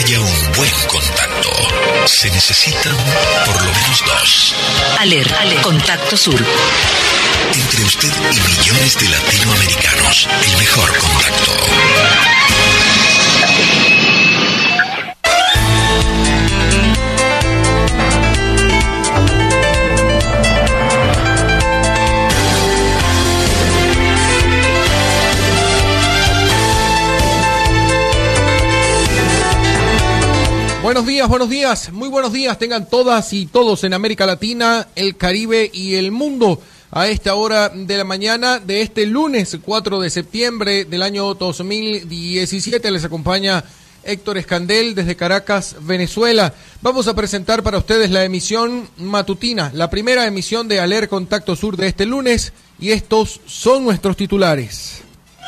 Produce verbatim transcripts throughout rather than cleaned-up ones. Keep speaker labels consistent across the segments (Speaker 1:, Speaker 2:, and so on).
Speaker 1: haya un buen contacto, se necesitan por lo menos dos.
Speaker 2: Aler, Aler, Contacto Sur.
Speaker 1: Entre usted y millones de latinoamericanos, el mejor contacto.
Speaker 3: Buenos días, buenos días, muy buenos días, tengan todas y todos en América Latina, el Caribe y el mundo a esta hora de la mañana de este lunes cuatro de septiembre del año dos mil diecisiete. Les acompaña Héctor Escandel desde Caracas, Venezuela. Vamos a presentar para ustedes la emisión matutina, la primera emisión de Aler Contacto Sur de este lunes, y estos son nuestros titulares.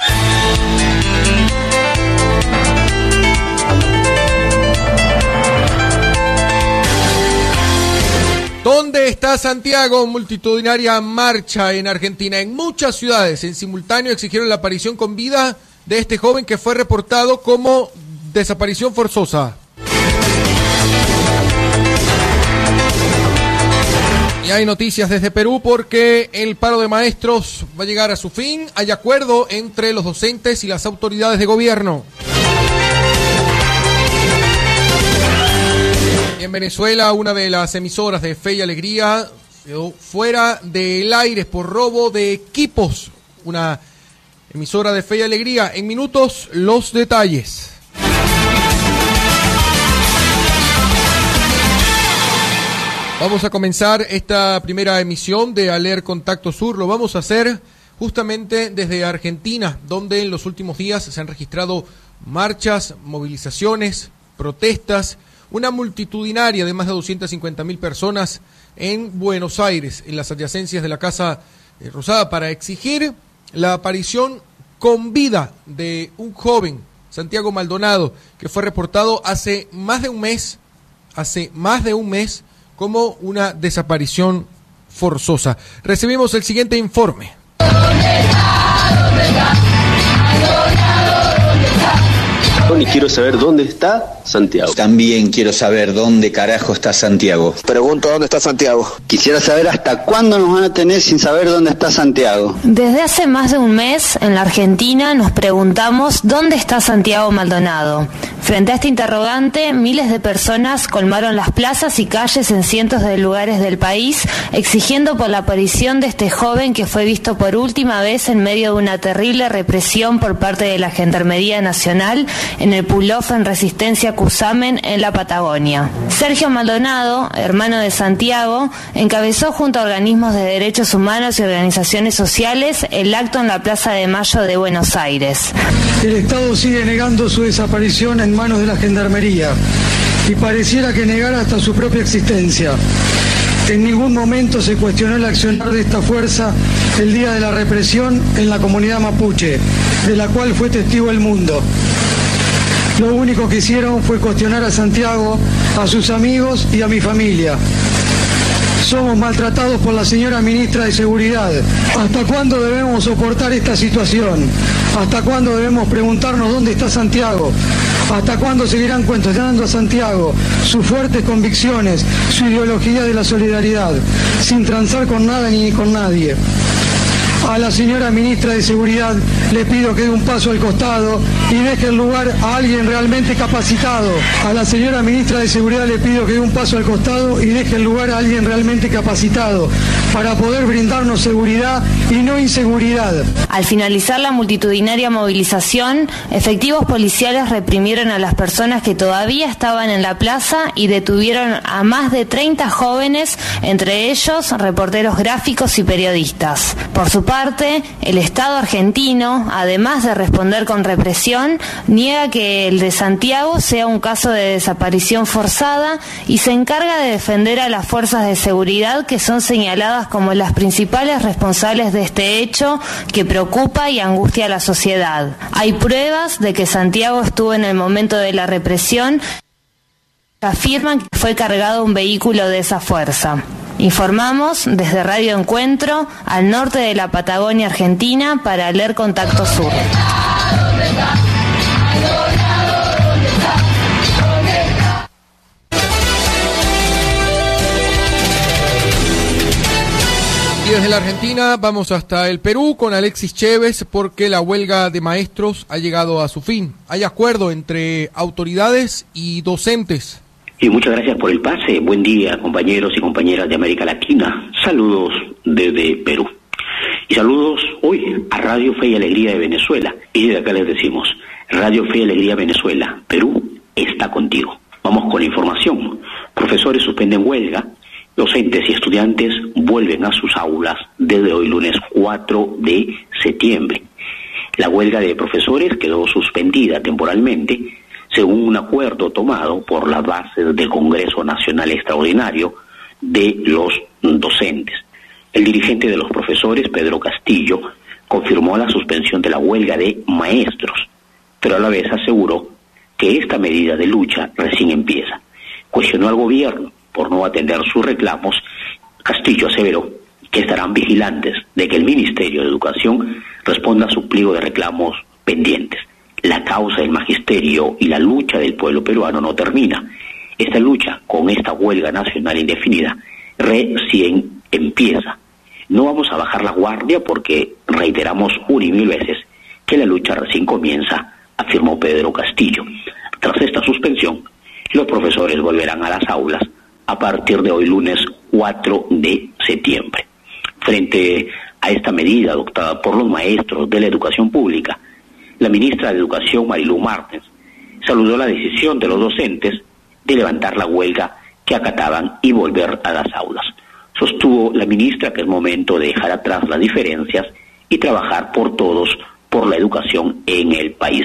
Speaker 3: ¿Dónde está Santiago? Multitudinaria marcha en Argentina. En muchas ciudades en simultáneo exigieron la aparición con vida de este joven que fue reportado como desaparición forzosa. Y hay noticias desde Perú porque el paro de maestros va a llegar a su fin. Hay acuerdo entre los docentes y las autoridades de gobierno. En Venezuela, una de las emisoras de Fe y Alegría quedó fuera del aire por robo de equipos. Una emisora de Fe y Alegría. En minutos, los detalles. Vamos a comenzar esta primera emisión de Aler Contacto Sur. Lo vamos a hacer justamente desde Argentina, donde en los últimos días se han registrado marchas, movilizaciones, protestas, una multitudinaria de más de doscientas cincuenta mil personas en Buenos Aires, en las adyacencias de la Casa Rosada, para exigir la aparición con vida de un joven, Santiago Maldonado, que fue reportado hace más de un mes, hace más de un mes, como una desaparición forzosa. Recibimos el siguiente informe.
Speaker 4: ¿Dónde está? ¿Dónde está? Maldonado, ¿dónde está?
Speaker 5: Y quiero saber dónde está Santiago.
Speaker 6: También quiero saber dónde carajo está Santiago.
Speaker 7: Pregunto dónde está Santiago.
Speaker 8: Quisiera saber hasta cuándo nos van a tener sin saber dónde está Santiago.
Speaker 9: Desde hace más de un mes en la Argentina nos preguntamos dónde está Santiago Maldonado. Frente a este interrogante, miles de personas colmaron las plazas y calles en cientos de lugares del país, exigiendo por la aparición de este joven que fue visto por última vez en medio de una terrible represión por parte de la Gendarmería Nacional en el pull-off en Resistencia Cusamen en la Patagonia. Sergio Maldonado, hermano de Santiago, encabezó junto a organismos de derechos humanos y organizaciones sociales el acto en la Plaza de Mayo de Buenos Aires.
Speaker 10: El Estado sigue negando su desaparición en manos de la Gendarmería y pareciera que negara hasta su propia existencia. En ningún momento se cuestionó el accionar de esta fuerza el día de la represión en la comunidad mapuche, de la cual fue testigo el mundo. Lo único que hicieron fue cuestionar a Santiago, a sus amigos y a mi familia. Somos maltratados por la señora ministra de Seguridad. ¿Hasta cuándo debemos soportar esta situación? ¿Hasta cuándo debemos preguntarnos dónde está Santiago? ¿Hasta cuándo seguirán cuestionando a Santiago sus fuertes convicciones, su ideología de la solidaridad, sin transar con nada ni con nadie? A la señora ministra de Seguridad le pido que dé un paso al costado y deje el lugar a alguien realmente capacitado. A la señora ministra de Seguridad le pido que dé un paso al costado y deje el lugar a alguien realmente capacitado para poder brindarnos seguridad y no inseguridad.
Speaker 9: Al finalizar la multitudinaria movilización, efectivos policiales reprimieron a las personas que todavía estaban en la plaza y detuvieron a más de treinta jóvenes, entre ellos reporteros gráficos y periodistas. Por su parte, el Estado argentino, además de responder con represión, niega que el de Santiago sea un caso de desaparición forzada y se encarga de defender a las fuerzas de seguridad que son señaladas como las principales responsables de este hecho que preocupa y angustia a la sociedad. Hay pruebas de que Santiago estuvo en el momento de la represión. Afirman que fue cargado un vehículo de esa fuerza. Informamos desde Radio Encuentro, al norte de la Patagonia Argentina, para Aler Contacto Sur.
Speaker 4: ¿Dónde está? ¿Dónde está?
Speaker 3: desde la Argentina vamos hasta el Perú con Alexis Chévez porque la huelga de maestros ha llegado a su fin. Hay acuerdo entre autoridades y docentes.
Speaker 7: Y muchas gracias por el pase. Buen día, compañeros y compañeras de América Latina. Saludos desde Perú. Y saludos hoy a Radio Fe y Alegría de Venezuela. Y desde acá les decimos, Radio Fe y Alegría Venezuela, Perú está contigo. Vamos con la información. Profesores suspenden huelga. Docentes y estudiantes vuelven a sus aulas desde hoy lunes cuatro de septiembre. La huelga de profesores quedó suspendida temporalmente según un acuerdo tomado por las bases del Congreso Nacional Extraordinario de los docentes. El dirigente de los profesores, Pedro Castillo, confirmó la suspensión de la huelga de maestros, pero a la vez aseguró que esta medida de lucha recién empieza. Cuestionó al gobierno por no atender sus reclamos. Castillo aseveró que estarán vigilantes de que el Ministerio de Educación responda a su pliego de reclamos pendientes. La causa del magisterio y la lucha del pueblo peruano no termina. Esta lucha con esta huelga nacional indefinida recién empieza. No vamos a bajar la guardia porque reiteramos una y mil veces que la lucha recién comienza, afirmó Pedro Castillo. Tras esta suspensión, los profesores volverán a las aulas a partir de hoy lunes cuatro de septiembre. Frente a esta medida adoptada por los maestros de la educación pública, la ministra de Educación, Marilú Martens, saludó la decisión de los docentes de levantar la huelga que acataban y volver a las aulas. Sostuvo la ministra que es momento de dejar atrás las diferencias y trabajar por todos por la educación en el país.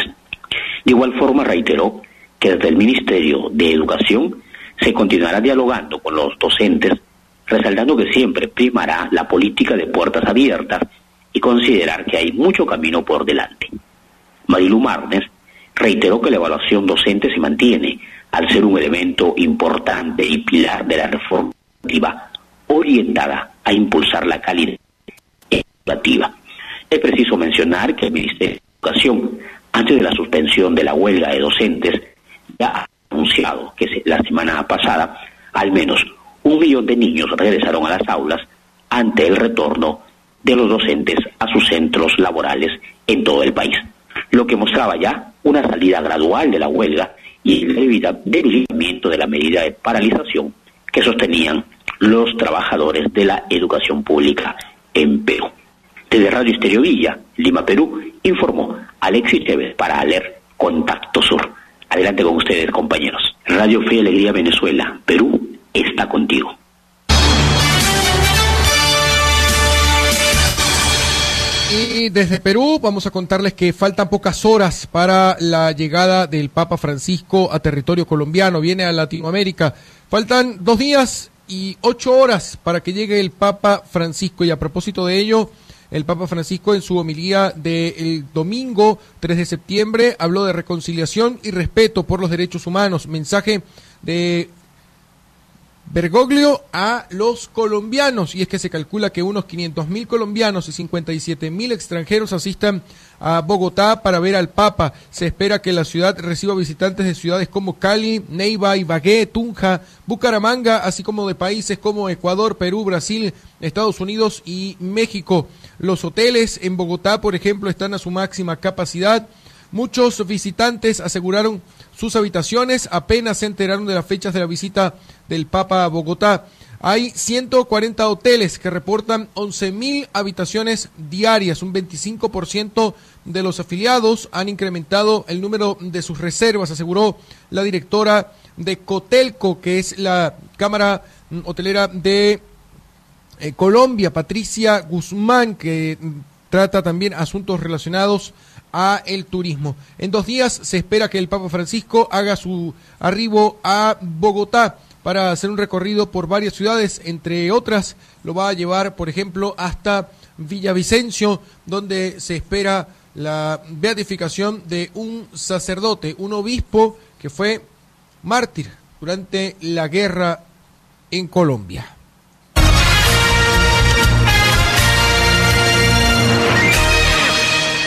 Speaker 7: De igual forma reiteró que desde el Ministerio de Educación se continuará dialogando con los docentes, resaltando que siempre primará la política de puertas abiertas y considerar que hay mucho camino por delante. Marilú Martens reiteró que la evaluación docente se mantiene al ser un elemento importante y pilar de la reforma educativa orientada a impulsar la calidad educativa. Es preciso mencionar que el Ministerio de Educación, antes de la suspensión de la huelga de docentes, ya ha anunciado que la semana pasada al menos un millón de niños regresaron a las aulas ante el retorno de los docentes a sus centros laborales en todo el país, lo que mostraba ya una salida gradual de la huelga y el debilitamiento de la medida de paralización que sostenían los trabajadores de la educación pública en Perú. Desde Radio Estéreo Villa, Lima, Perú, informó Alexis Chévez para Aler Contacto Sur. Adelante con ustedes, compañeros. Radio Fe y Alegría Venezuela, Perú, está contigo.
Speaker 3: Y desde Perú vamos a contarles que faltan pocas horas para la llegada del Papa Francisco a territorio colombiano. Viene a Latinoamérica. Faltan dos días y ocho horas para que llegue el Papa Francisco. Y a propósito de ello, el Papa Francisco en su homilía del domingo tres de septiembre habló de reconciliación y respeto por los derechos humanos. Mensaje de Bergoglio a los colombianos, y es que se calcula que unos quinientos mil colombianos y cincuenta y siete mil extranjeros asistan a Bogotá para ver al Papa. Se espera que la ciudad reciba visitantes de ciudades como Cali, Neiva, Ibagué, Tunja, Bucaramanga, así como de países como Ecuador, Perú, Brasil, Estados Unidos y México. Los hoteles en Bogotá, por ejemplo, están a su máxima capacidad. Muchos visitantes aseguraron sus habitaciones, apenas se enteraron de las fechas de la visita del Papa a Bogotá. Hay ciento cuarenta hoteles que reportan once mil habitaciones diarias. Un veinticinco por ciento de los afiliados han incrementado el número de sus reservas, aseguró la directora de Cotelco, que es la Cámara Hotelera de eh, Colombia, Patricia Guzmán, que trata también asuntos relacionados a el turismo. En dos días se espera que el Papa Francisco haga su arribo a Bogotá para hacer un recorrido por varias ciudades, entre otras lo va a llevar, por ejemplo, hasta Villavicencio, donde se espera la beatificación de un sacerdote, un obispo que fue mártir durante la guerra en Colombia.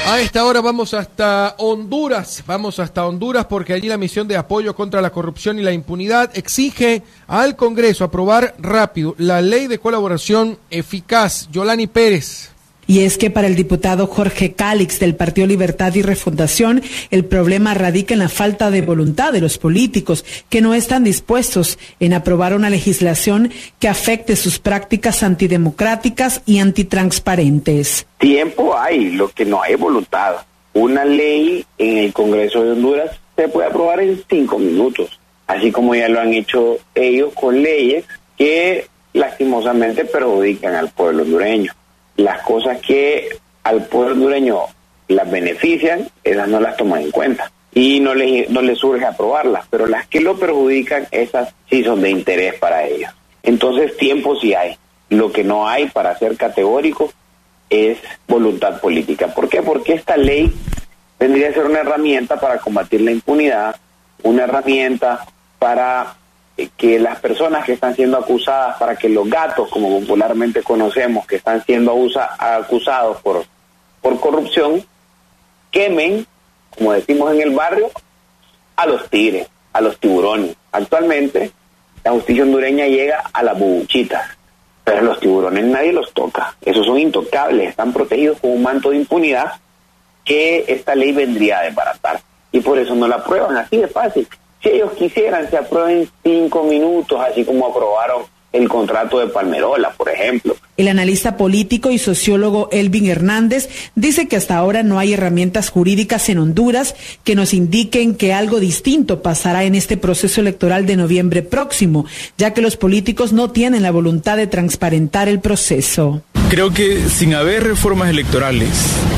Speaker 3: A esta hora vamos hasta Honduras, vamos hasta Honduras porque allí la misión de apoyo contra la corrupción y la impunidad exige al Congreso aprobar rápido la ley de colaboración eficaz. Yolani Pérez.
Speaker 11: Y es que para el diputado Jorge Cálix del Partido Libertad y Refundación, el problema radica en la falta de voluntad de los políticos, que no están dispuestos en aprobar una legislación que afecte sus prácticas antidemocráticas y antitransparentes.
Speaker 12: Tiempo hay, lo que no hay es voluntad. Una ley en el Congreso de Honduras se puede aprobar en cinco minutos, así como ya lo han hecho ellos con leyes que lastimosamente perjudican al pueblo hondureño. Las cosas que al pueblo hondureño las benefician, esas no las toman en cuenta y no les, no les surge aprobarlas, pero las que lo perjudican, esas sí son de interés para ellos. Entonces tiempo sí hay. Lo que no hay, para ser categórico, es voluntad política. ¿Por qué? Porque esta ley tendría que ser una herramienta para combatir la impunidad, una herramienta para que las personas que están siendo acusadas, para que los gatos, como popularmente conocemos, que están siendo abusa, acusados por, por corrupción, quemen, como decimos en el barrio, a los tigres, a los tiburones. Actualmente, la justicia hondureña llega a las bubuchitas, pero los tiburones nadie los toca. Esos son intocables, están protegidos con un manto de impunidad que esta ley vendría a desbaratar. Y por eso no la aprueban, así de fácil. Si ellos quisieran, se aprueben en cinco minutos, así como aprobaron el contrato de Palmerola, por ejemplo.
Speaker 11: El analista político y sociólogo Elvin Hernández dice que hasta ahora no hay herramientas jurídicas en Honduras que nos indiquen que algo distinto pasará en este proceso electoral de noviembre próximo, ya que los políticos no tienen la voluntad de transparentar el proceso.
Speaker 13: Creo que sin haber reformas electorales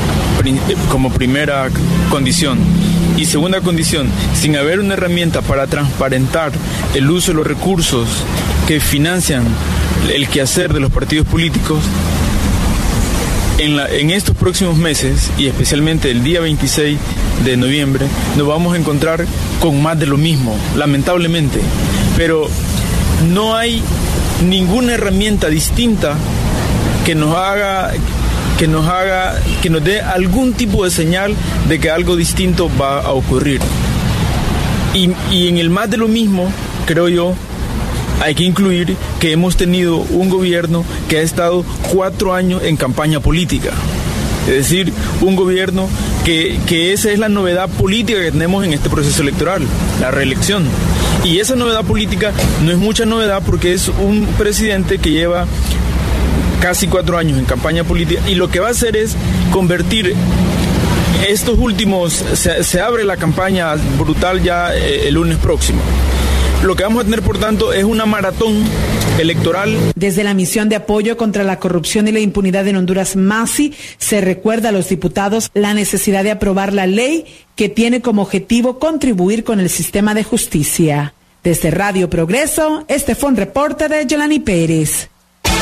Speaker 13: como primera condición, y segunda condición, sin haber una herramienta para transparentar el uso de los recursos que financian el quehacer de los partidos políticos, en, la, en estos próximos meses, y especialmente el día veintiséis de noviembre, nos vamos a encontrar con más de lo mismo, lamentablemente. Pero no hay ninguna herramienta distinta que nos haga... que nos haga, que nos dé algún tipo de señal de que algo distinto va a ocurrir. Y, y en el más de lo mismo, creo yo, hay que incluir que hemos tenido un gobierno que ha estado cuatro años en campaña política. Es decir, un gobierno que, que esa es la novedad política que tenemos en este proceso electoral, la reelección. Y esa novedad política no es mucha novedad porque es un presidente que lleva casi cuatro años en campaña política, y lo que va a hacer es convertir estos últimos, se, se abre la campaña brutal ya eh, el lunes próximo. Lo que vamos a tener, por tanto, es una maratón electoral.
Speaker 11: Desde la misión de apoyo contra la corrupción y la impunidad en Honduras, MASI, se recuerda a los diputados la necesidad de aprobar la ley que tiene como objetivo contribuir con el sistema de justicia. Desde Radio Progreso, este fue un reporte de Yolani Pérez.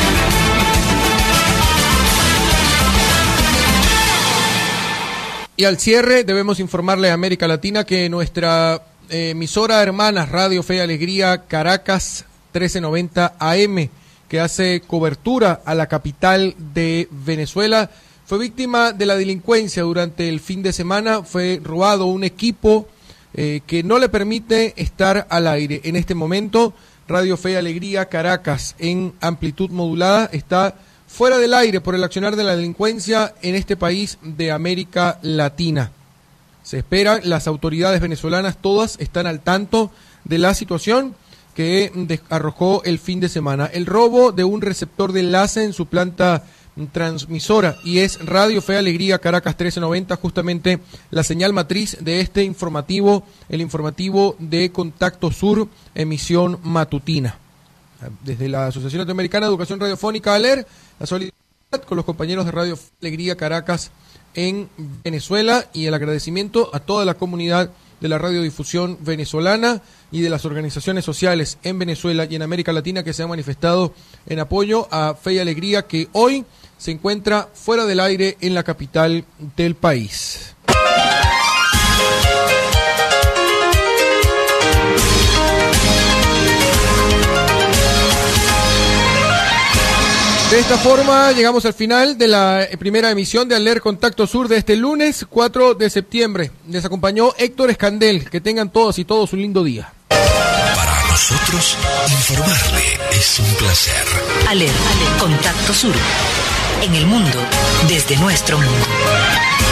Speaker 3: Y al cierre debemos informarle a América Latina que nuestra eh, emisora hermana Radio Fe y Alegría Caracas trece noventa A M, que hace cobertura a la capital de Venezuela, fue víctima de la delincuencia durante el fin de semana. Fue robado un equipo eh, que no le permite estar al aire. En este momento, Radio Fe y Alegría Caracas en amplitud modulada está fuera del aire por el accionar de la delincuencia en este país de América Latina. Se espera, las autoridades venezolanas todas están al tanto de la situación que arrojó el fin de semana. El robo de un receptor de enlace en su planta transmisora, y es Radio Fe y Alegría Caracas trece noventa, justamente la señal matriz de este informativo, el informativo de Contacto Sur, emisión matutina. Desde la Asociación Latinoamericana de Educación Radiofónica, ALER, la solidaridad con los compañeros de Radio Alegría Caracas en Venezuela, y el agradecimiento a toda la comunidad de la radiodifusión venezolana y de las organizaciones sociales en Venezuela y en América Latina que se han manifestado en apoyo a Fe y Alegría, que hoy se encuentra fuera del aire en la capital del país. De esta forma llegamos al final de la primera emisión de Aler Contacto Sur de este lunes cuatro de septiembre. Les acompañó Héctor Escandel. Que tengan todas y todos un lindo día.
Speaker 1: Para nosotros, informarle es un placer.
Speaker 2: Aler, Aler Contacto Sur. En el mundo, desde nuestro mundo.